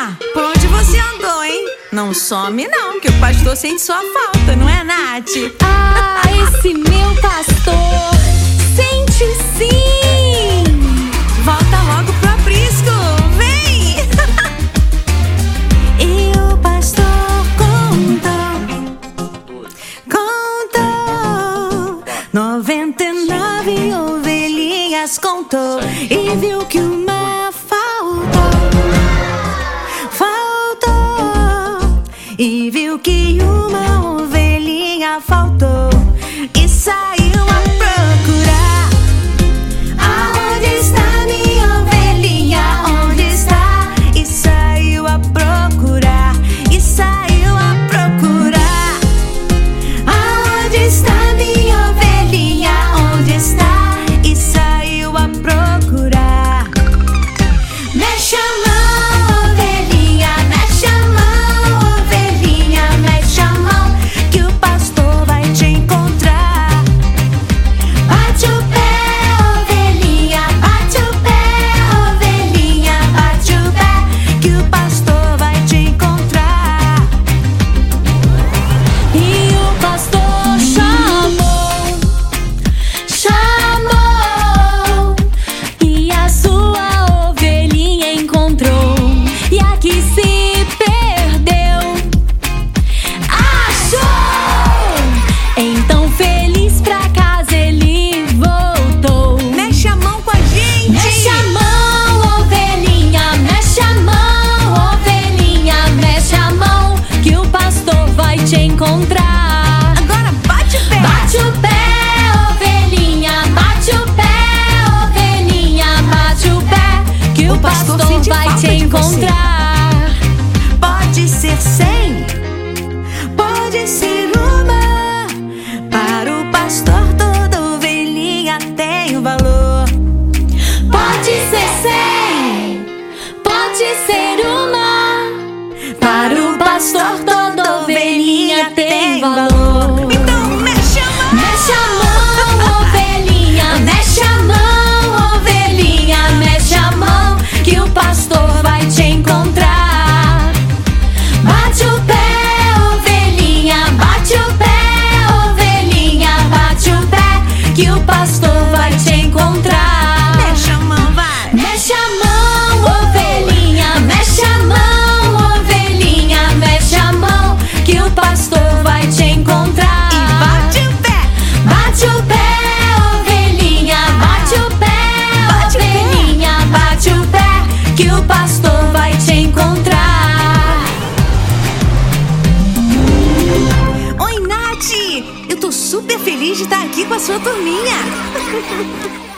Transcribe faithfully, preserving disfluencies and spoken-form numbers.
Ovelhinha, por onde você andou, hein? Não some não, que o pastor sente sua falta, não é, Nath? Ah, esse meu pastor sente sim! Volta logo pro aprisco, vem! E o pastor contou, contou, noventa e nove ovelhinhas contou e viu que uma faltou, faltou, e viu que uma ovelhinha faltou e saiu a procurar. Aonde está minha ovelhinha? Onde está? E saiu a procurar, e saiu a procurar. Aonde está minha ovelhinha? Onde está? E saiu a procurar. Mexe a mão, ovelhinha, mexe a mão, ovelhinha, mexe a mão, que o pastor vai te encontrar. Bate o pé, ovelhinha, bate o pé, ovelhinha, bate o pé, que o pastor vai te encontrar. E o pastor chamou, chamou, e a sua ovelhinha encontrou, e a que se perdeu achou. Então feliz pra casa ele voltou. Mexe a mão com a gente. Mexe a mão, ovelhinha, mexe a mão, ovelhinha, mexe a mão, que o pastor vai te encontrar. Agora bate o pé. Bate o pé, ovelhinha, bate o pé, ovelhinha, bate o pé, que o, O pastor pastor sente vai falta te de você. encontrar. Pode ser cem, pode ser uma. Para o pastor toda ovelhinha tem um valor. Pode ser cem, pode ser uma. Para o pastor toda ovelhinha tem valor. Então mexe a mão. Mexe a mão, ovelhinha, mexe a mão, ovelhinha, mexe a mão, que o pastor vai te encontrar. Bate o pé, ovelhinha, bate o pé, ovelhinha, bate o pé, que o pastor vai te encontrar. Mexe a mão, vai. Mexe a mão, ovelhinha, mexe a mão, ovelhinha, mexe a mão, que o pastor vai te encontrar. E bate o pé. Bate o pé, ovelhinha, bate o pé, Bate o pé. ovelhinha, bate o pé, que o pastor vai te encontrar. Oi, Nath. Eu tô super feliz de estar aqui com a sua turminha.